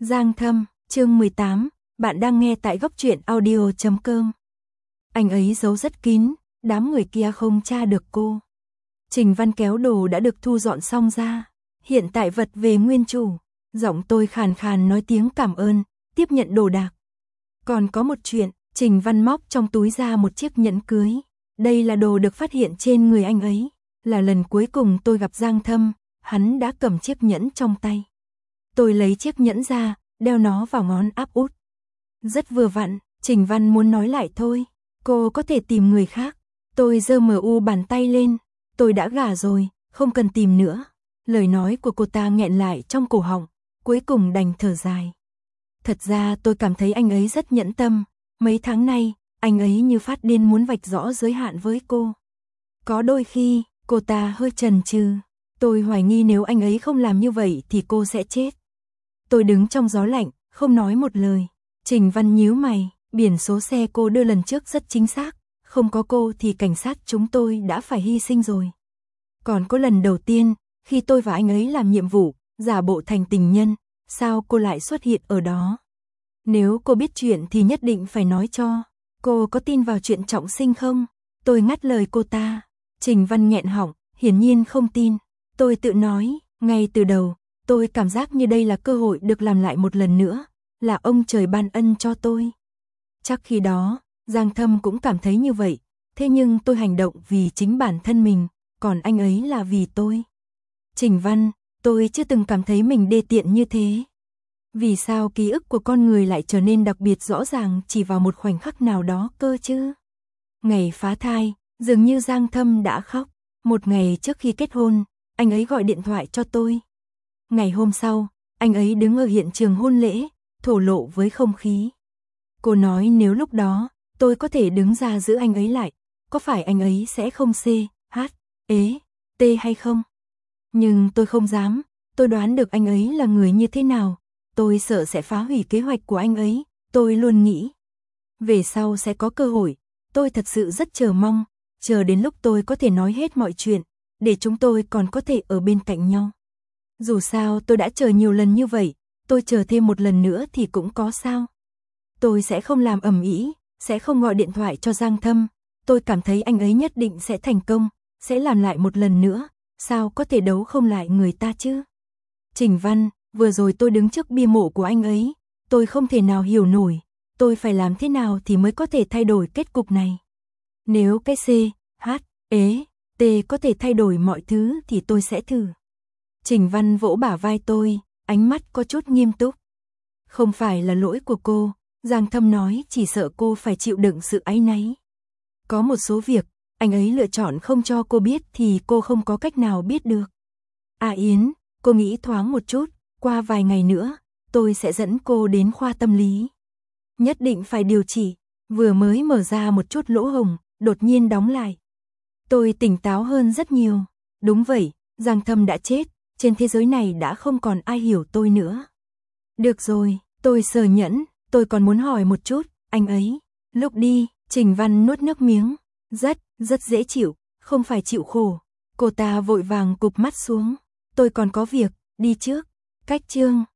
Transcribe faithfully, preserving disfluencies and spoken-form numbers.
Giang Thâm, chương mười tám, bạn đang nghe tại góc truyện audio chấm com. Anh ấy giấu rất kín, đám người kia không tra được cô. Trình Văn kéo đồ đã được thu dọn xong ra, hiện tại vật về nguyên chủ. Giọng tôi khàn khàn nói tiếng cảm ơn, tiếp nhận đồ đạc. Còn có một chuyện, Trình Văn móc trong túi ra một chiếc nhẫn cưới. Đây là đồ được phát hiện trên người anh ấy, là lần cuối cùng tôi gặp Giang Thâm, hắn đã cầm chiếc nhẫn trong tay. Tôi lấy chiếc nhẫn ra, đeo nó vào ngón áp út. Rất vừa vặn, Trình Văn muốn nói lại thôi, cô có thể tìm người khác. Tôi giơ mờ u bàn tay lên, tôi đã gả rồi, không cần tìm nữa. Lời nói của cô ta nghẹn lại trong cổ họng, cuối cùng đành thở dài. Thật ra tôi cảm thấy anh ấy rất nhẫn tâm, mấy tháng nay, anh ấy như phát điên muốn vạch rõ giới hạn với cô. Có đôi khi, cô ta hơi chần chừ, tôi hoài nghi nếu anh ấy không làm như vậy thì cô sẽ chết. Tôi đứng trong gió lạnh, không nói một lời. Trình Văn nhíu mày, biển số xe cô đưa lần trước rất chính xác, không có cô thì cảnh sát chúng tôi đã phải hy sinh rồi. Còn có lần đầu tiên, khi tôi và anh ấy làm nhiệm vụ, giả bộ thành tình nhân, sao cô lại xuất hiện ở đó? Nếu cô biết chuyện thì nhất định phải nói cho. Cô có tin vào chuyện trọng sinh không? Tôi ngắt lời cô ta. Trình Văn nghẹn họng, hiển nhiên không tin. Tôi tự nói, ngay từ đầu, tôi cảm giác như đây là cơ hội được làm lại một lần nữa, là ông trời ban ân cho tôi. Chắc khi đó, Giang Thâm cũng cảm thấy như vậy, thế nhưng tôi hành động vì chính bản thân mình, còn anh ấy là vì tôi. Trình Văn, tôi chưa từng cảm thấy mình đê tiện như thế. Vì sao ký ức của con người lại trở nên đặc biệt rõ ràng chỉ vào một khoảnh khắc nào đó cơ chứ? Ngày phá thai, dường như Giang Thâm đã khóc. Một ngày trước khi kết hôn, anh ấy gọi điện thoại cho tôi. Ngày hôm sau, anh ấy đứng ở hiện trường hôn lễ, thổ lộ với không khí. Cô nói nếu lúc đó, tôi có thể đứng ra giữ anh ấy lại, có phải anh ấy sẽ không C, H, ế, T hay không? Nhưng tôi không dám, tôi đoán được anh ấy là người như thế nào, tôi sợ sẽ phá hủy kế hoạch của anh ấy, tôi luôn nghĩ. Về sau sẽ có cơ hội, tôi thật sự rất chờ mong, chờ đến lúc tôi có thể nói hết mọi chuyện, để chúng tôi còn có thể ở bên cạnh nhau. Dù sao tôi đã chờ nhiều lần như vậy, tôi chờ thêm một lần nữa thì cũng có sao. Tôi sẽ không làm ầm ĩ, sẽ không gọi điện thoại cho Giang Thâm, tôi cảm thấy anh ấy nhất định sẽ thành công, sẽ làm lại một lần nữa, sao có thể đấu không lại người ta chứ. Trình Văn, vừa rồi tôi đứng trước bia mộ của anh ấy, tôi không thể nào hiểu nổi, tôi phải làm thế nào thì mới có thể thay đổi kết cục này. Nếu cái C, H, ế, T có thể thay đổi mọi thứ thì tôi sẽ thử. Trình Văn vỗ bả vai tôi, ánh mắt có chút nghiêm túc. Không phải là lỗi của cô, Giang Thâm nói chỉ sợ cô phải chịu đựng sự áy náy. Có một số việc, anh ấy lựa chọn không cho cô biết thì cô không có cách nào biết được. À Yến, cô nghĩ thoáng một chút, qua vài ngày nữa, tôi sẽ dẫn cô đến khoa tâm lý. Nhất định phải điều trị, vừa mới mở ra một chút lỗ hổng, đột nhiên đóng lại. Tôi tỉnh táo hơn rất nhiều. Đúng vậy, Giang Thâm đã chết, trên thế giới này đã không còn ai hiểu tôi nữa. Được rồi, tôi sờ nhẫn, tôi còn muốn hỏi một chút, anh ấy. Lúc đi, Trình Văn nuốt nước miếng. Rất, rất dễ chịu, không phải chịu khổ. Cô ta vội vàng cụp mắt xuống. Tôi còn có việc, đi trước. Cách chương.